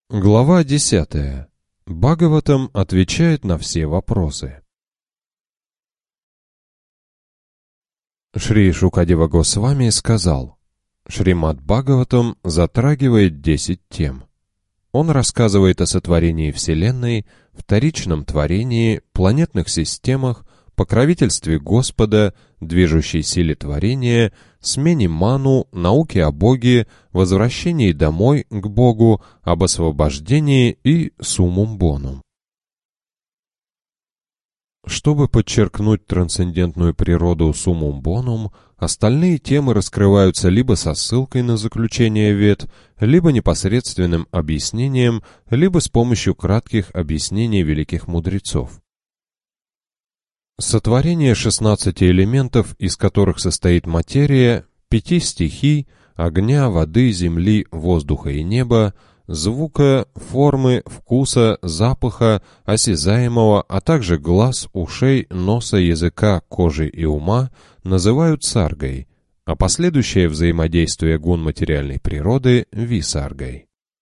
Глава 10. Бхагаватам отвечает на все вопросы. Шри Шукадева Госвами сказал: Шримад Бхагаватам затрагивает 10 тем. Он рассказывает о сотворении Вселенной, вторичном творении, планетных системах, покровительстве Господа, движущей силе творения, смене ману, науке о Боге, возвращении домой к Богу, об освобождении и суммум бонум. Чтобы подчеркнуть трансцендентную природу суммум бонум, остальные темы раскрываются либо со ссылкой на заключение вед, либо непосредственным объяснением, либо с помощью кратких объяснений великих мудрецов. Сотворение 16 элементов, из которых состоит материя, 5 стихий, огня, воды, земли, воздуха и неба, звука, формы, вкуса, запаха, осязаемого, а также глаз, ушей, носа, языка, кожи и ума, называют саргой, а последующее взаимодействие гун материальной природы – висаргой.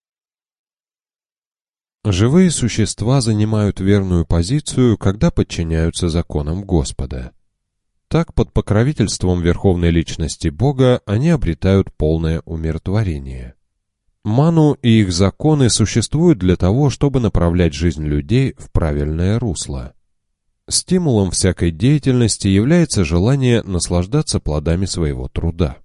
Живые существа занимают верную позицию, когда подчиняются законам Господа. Так, под покровительством Верховной Личности Бога они обретают полное умиротворение. Ману и их законы существуют для того, чтобы направлять жизнь людей в правильное русло. Стимулом всякой деятельности является желание наслаждаться плодами своего труда.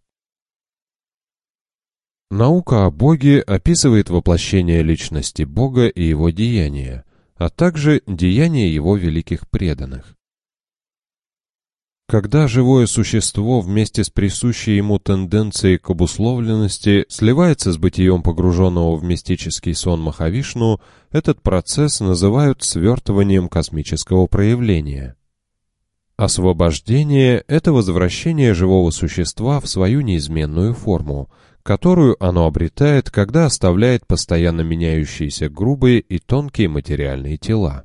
Наука о Боге описывает воплощение личности Бога и его деяния, а также деяния его великих преданных. Когда живое существо вместе с присущей ему тенденцией к обусловленности сливается с бытием погруженного в мистический сон Махавишну, этот процесс называют свертыванием космического проявления. Освобождение – это возвращение живого существа в свою неизменную форму, которую оно обретает, когда оставляет постоянно меняющиеся грубые и тонкие материальные тела.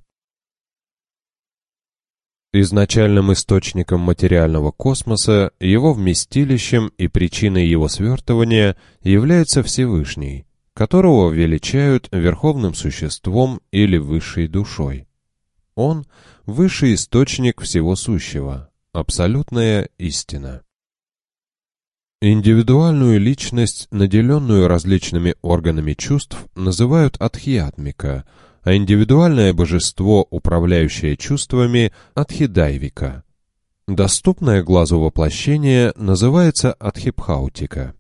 Изначальным источником материального космоса, его вместилищем и причиной его свертывания является Всевышний, которого величают верховным существом или высшей душой. Он – высший источник всего сущего, абсолютная истина. Индивидуальную личность, наделенную различными органами чувств, называют адхьятмика, а индивидуальное божество, управляющее чувствами, адхидайвика. Доступное глазу воплощение называется адхипхаутика.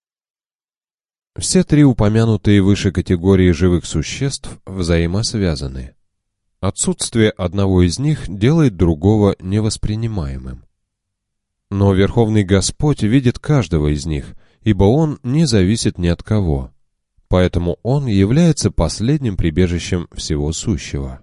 Все три упомянутые выше категории живых существ взаимосвязаны. Отсутствие одного из них делает другого невоспринимаемым. Но Верховный Господь видит каждого из них, ибо Он не зависит ни от кого. Поэтому Он является последним прибежищем всего сущего.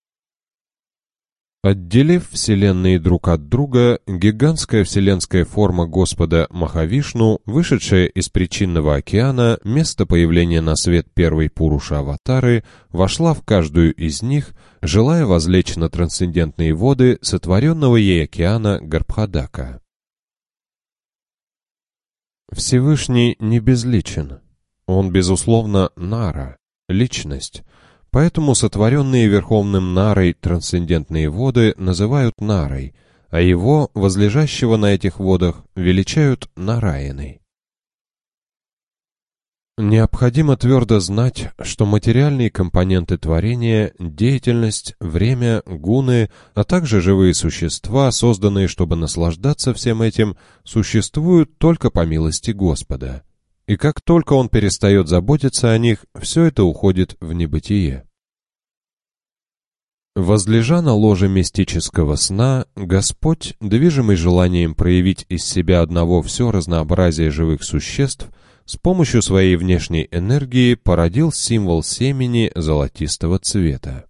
Отделив вселенные друг от друга, гигантская вселенская форма Господа Махавишну, вышедшая из причинного океана, место появления на свет первой Пуруша-аватары, вошла в каждую из них, желая возлечь на трансцендентные воды сотворенного ей океана Гарбхадака. Всевышний не безличен. Он, безусловно, Нара, личность, поэтому сотворенные Верховным Нарой трансцендентные воды называют Нарой, а его, возлежащего на этих водах, величают Нараяной. Необходимо твердо знать, что материальные компоненты творения, деятельность, время, гуны, а также живые существа, созданные, чтобы наслаждаться всем этим, существуют только по милости Господа. И как только Он перестает заботиться о них, все это уходит в небытие. Возлежа на ложе мистического сна, Господь, движимый желанием проявить из себя одного все разнообразие живых существ, с помощью своей внешней энергии породил символ семени золотистого цвета.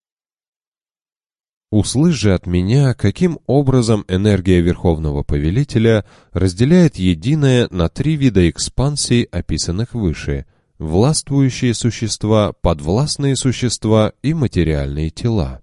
Услышь же от меня, каким образом энергия Верховного Повелителя разделяет единое на три вида экспансий, описанных выше: властвующие существа, подвластные существа и материальные тела.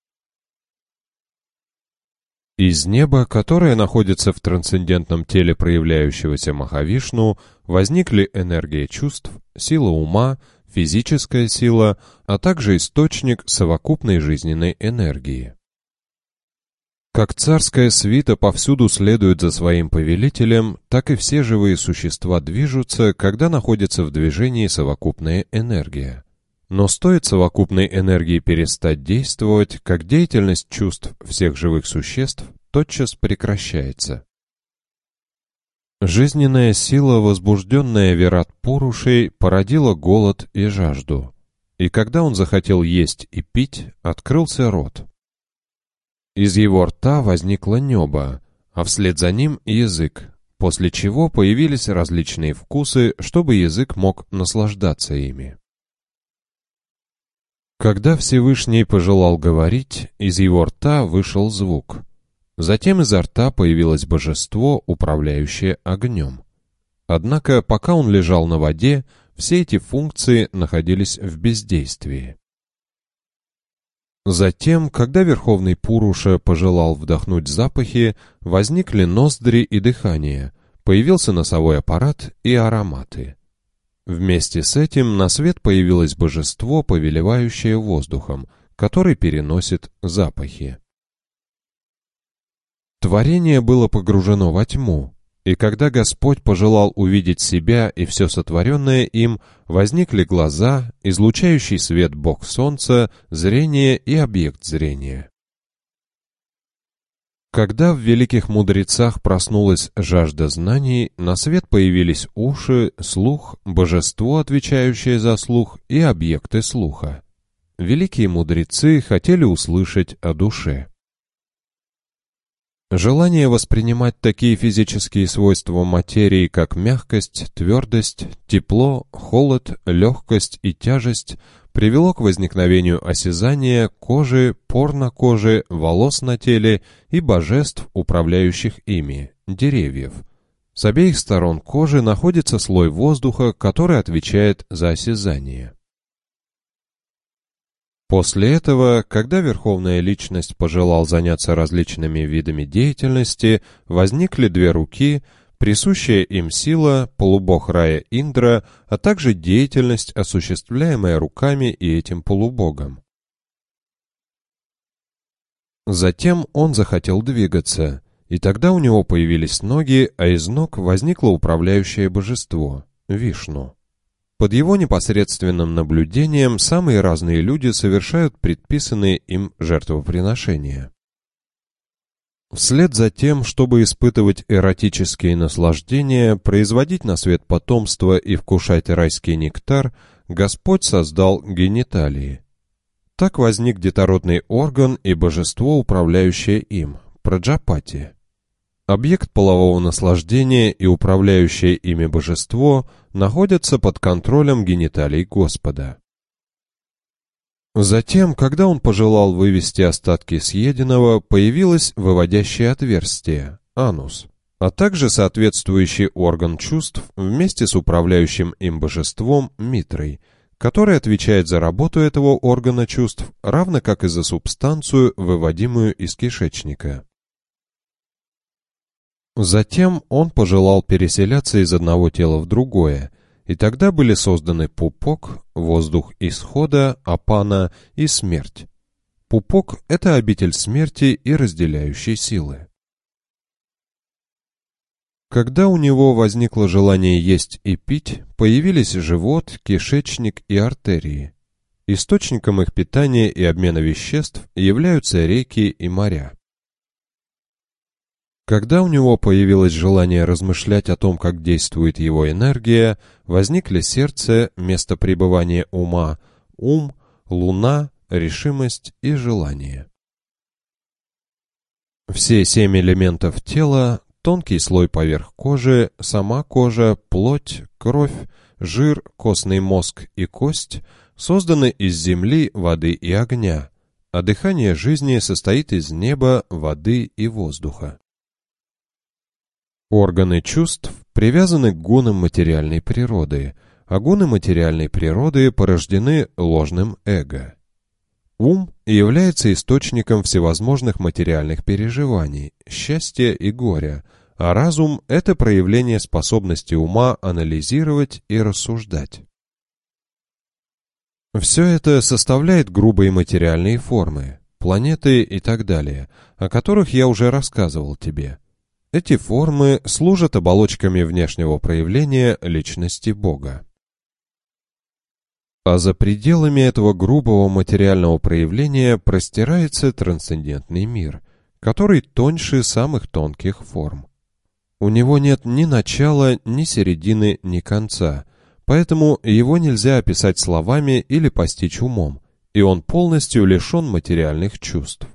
Из неба, которое находится в трансцендентном теле проявляющегося Махавишну, возникли энергия чувств, сила ума, физическая сила, а также источник совокупной жизненной энергии. Как царская свита повсюду следует за своим повелителем, так и все живые существа движутся, когда находится в движении совокупная энергия. Но стоит совокупной энергии перестать действовать, как деятельность чувств всех живых существ тотчас прекращается. Жизненная сила, возбужденная Вират-Пурушей, породила голод и жажду. И когда он захотел есть и пить, открылся рот. Из его рта возникло небо, а вслед за ним язык, после чего появились различные вкусы, чтобы язык мог наслаждаться ими. Когда Всевышний пожелал говорить, из его рта вышел звук. Затем изо рта появилось божество, управляющее огнем. Однако, пока он лежал на воде, все эти функции находились в бездействии. Затем, когда Верховный Пуруша пожелал вдохнуть запахи, возникли ноздри и дыхание, появился носовой аппарат и ароматы. Вместе с этим на свет появилось божество, повелевающее воздухом, который переносит запахи. Творение было погружено во тьму, и когда Господь пожелал увидеть себя и все сотворенное им, возникли глаза, излучающий свет Бог Солнца, зрение и объект зрения. Когда в великих мудрецах проснулась жажда знаний, на свет появились уши, слух, божество, отвечающее за слух, и объекты слуха. Великие мудрецы хотели услышать о душе. Желание воспринимать такие физические свойства материи, как мягкость, твердость, тепло, холод, легкость и тяжесть, привело к возникновению осязания, кожи, пор на коже, волос на теле и божеств, управляющих ими, деревьев. С обеих сторон кожи находится слой воздуха, который отвечает за осязание. После этого, когда Верховная Личность пожелал заняться различными видами деятельности, возникли две руки, присущая им сила, полубог рая Индра, а также деятельность, осуществляемая руками и этим полубогом. Затем он захотел двигаться, и тогда у него появились ноги, а из ног возникло управляющее божество – Вишну. Под его непосредственным наблюдением самые разные люди совершают предписанные им жертвоприношения. Вслед за тем, чтобы испытывать эротические наслаждения, производить на свет потомство и вкушать райский нектар, Господь создал гениталии. Так возник детородный орган и божество, управляющее им, Праджапати. Объект полового наслаждения и управляющее ими божество находятся под контролем гениталий Господа. Затем, когда он пожелал вывести остатки съеденного, появилось выводящее отверстие, анус, а также соответствующий орган чувств вместе с управляющим им божеством Митрой, который отвечает за работу этого органа чувств, равно как и за субстанцию, выводимую из кишечника. Затем он пожелал переселяться из одного тела в другое, и тогда были созданы пупок, воздух исхода, апана и смерть. Пупок — это обитель смерти и разделяющей силы. Когда у него возникло желание есть и пить, появились живот, кишечник и артерии. Источником их питания и обмена веществ являются реки и моря. Когда у него появилось желание размышлять о том, как действует его энергия, возникли сердце, место пребывания ума, ум, луна, решимость и желание. Все 7 элементов тела, тонкий слой поверх кожи, сама кожа, плоть, кровь, жир, костный мозг и кость созданы из земли, воды и огня, а дыхание жизни состоит из неба, воды и воздуха. Органы чувств привязаны к гунам материальной природы, а гуны материальной природы порождены ложным эго. Ум является источником всевозможных материальных переживаний, счастья и горя, а разум – это проявление способности ума анализировать и рассуждать. Все это составляет грубые материальные формы, планеты и так далее, о которых я уже рассказывал тебе. Эти формы служат оболочками внешнего проявления личности Бога. А за пределами этого грубого материального проявления простирается трансцендентный мир, который тоньше самых тонких форм. У него нет ни начала, ни середины, ни конца, поэтому его нельзя описать словами или постичь умом, и он полностью лишен материальных чувств.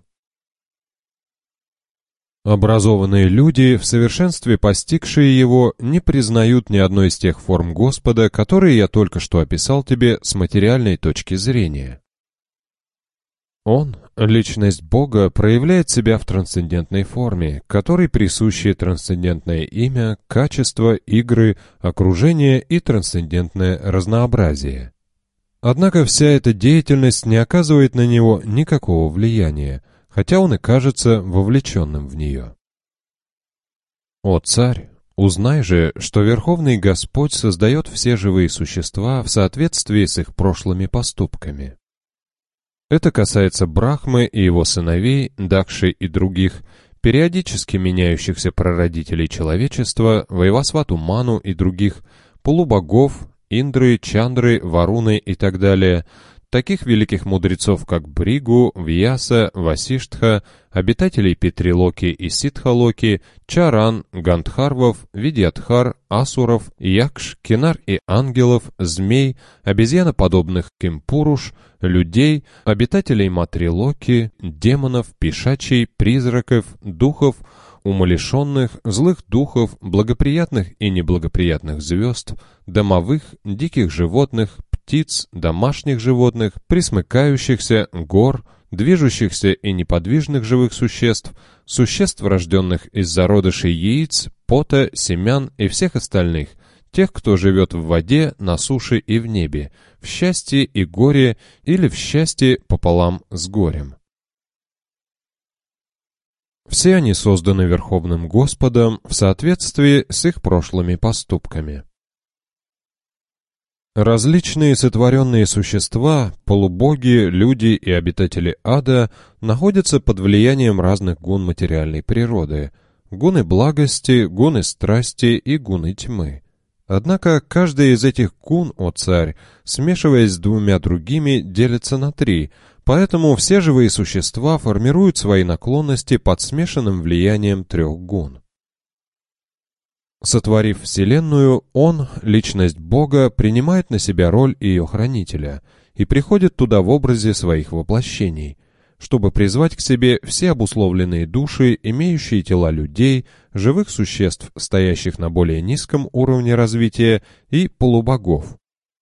Образованные люди, в совершенстве постигшие его, не признают ни одной из тех форм Господа, которые я только что описал тебе с материальной точки зрения. Он, личность Бога, проявляет себя в трансцендентной форме, которой присущи трансцендентное имя, качество, игры, окружение и трансцендентное разнообразие. Однако вся эта деятельность не оказывает на него никакого влияния, хотя он и кажется вовлеченным в нее. О царь, узнай же, что Верховный Господь создает все живые существа в соответствии с их прошлыми поступками. Это касается Брахмы и его сыновей, Дакши и других, периодически меняющихся прародителей человечества, Вайвасвату Ману и других, полубогов, Индры, Чандры, Варуны и так далее, таких великих мудрецов, как Бригу, Вьяса, Васиштха, обитателей Петрилоки и Ситхалоки, Чаран, Гандхарвов, Видьядхар, Асуров, Якш, Кинар и ангелов, змей, обезьяноподобных Кимпуруш, людей, обитателей Матрилоки, демонов, пешачей, призраков, духов, умалишенных, злых духов, благоприятных и неблагоприятных звезд, домовых, диких животных, птиц, домашних животных, пресмыкающихся, гор, движущихся и неподвижных живых существ, существ, рожденных из зародышей яиц, пота, семян и всех остальных, тех, кто живет в воде, на суше и в небе, в счастье и горе или в счастье пополам с горем. Все они созданы Верховным Господом в соответствии с их прошлыми поступками. Различные сотворенные существа, полубоги, люди и обитатели ада находятся под влиянием разных гун материальной природы, гуны благости, гуны страсти и гуны тьмы. Однако каждая из этих гун, о царь, смешиваясь с двумя другими, делится на три, поэтому все живые существа формируют свои наклонности под смешанным влиянием трех гун. Сотворив Вселенную, Он, личность Бога, принимает на себя роль ее хранителя и приходит туда в образе своих воплощений, чтобы призвать к себе все обусловленные души, имеющие тела людей, живых существ, стоящих на более низком уровне развития, и полубогов.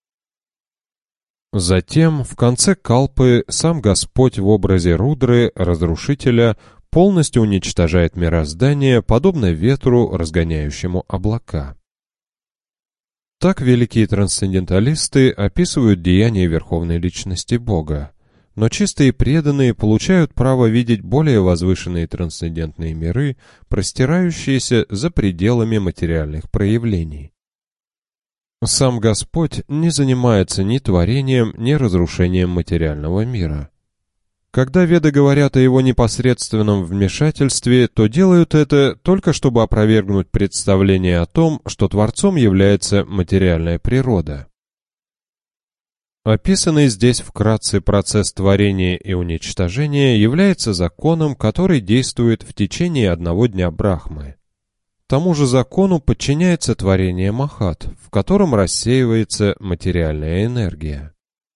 Затем, в конце калпы, сам Господь в образе Рудры, разрушителя, полностью уничтожает мироздание, подобно ветру, разгоняющему облака. Так великие трансценденталисты описывают деяния Верховной Личности Бога, но чистые преданные получают право видеть более возвышенные трансцендентные миры, простирающиеся за пределами материальных проявлений. Сам Господь не занимается ни творением, ни разрушением материального мира. Когда веды говорят о его непосредственном вмешательстве, то делают это только чтобы опровергнуть представление о том, что Творцом является материальная природа. Описанный здесь вкратце процесс творения и уничтожения является законом, который действует в течение одного дня Брахмы. Тому же закону подчиняется творение Махат, в котором рассеивается материальная энергия.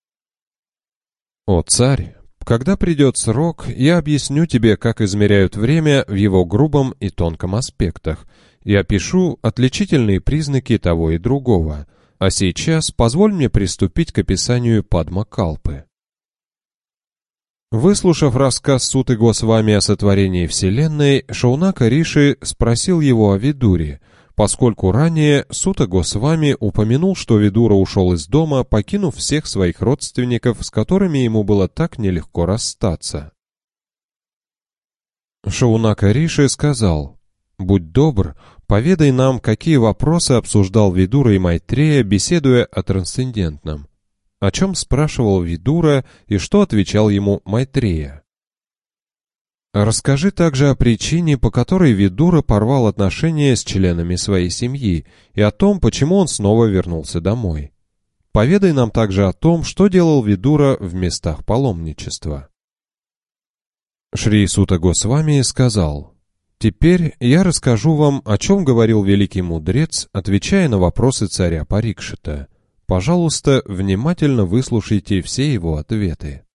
О царь! Когда придет срок, я объясню тебе, как измеряют время в его грубом и тонком аспектах, и опишу отличительные признаки того и другого, а сейчас позволь мне приступить к описанию Падма-калпы. Выслушав рассказ Суты Госвами о сотворении Вселенной, Шаунака Риши спросил его о Видуре, поскольку ранее Сута Госвами упомянул, что Видура ушел из дома, покинув всех своих родственников, с которыми ему было так нелегко расстаться. Шаунака Риши сказал: «Будь добр, поведай нам, какие вопросы обсуждал Видура и Майтрея, беседуя о трансцендентном». о чем спрашивал Видура и что отвечал ему Майтрея. Расскажи также о причине, по которой Видура порвал отношения с членами своей семьи, и о том, почему он снова вернулся домой. Поведай нам также о том, что делал Видура в местах паломничества. Шри Сута Госвами сказал: «Теперь я расскажу вам, о чем говорил великий мудрец, отвечая на вопросы царя Парикшита. Пожалуйста, внимательно выслушайте все его ответы».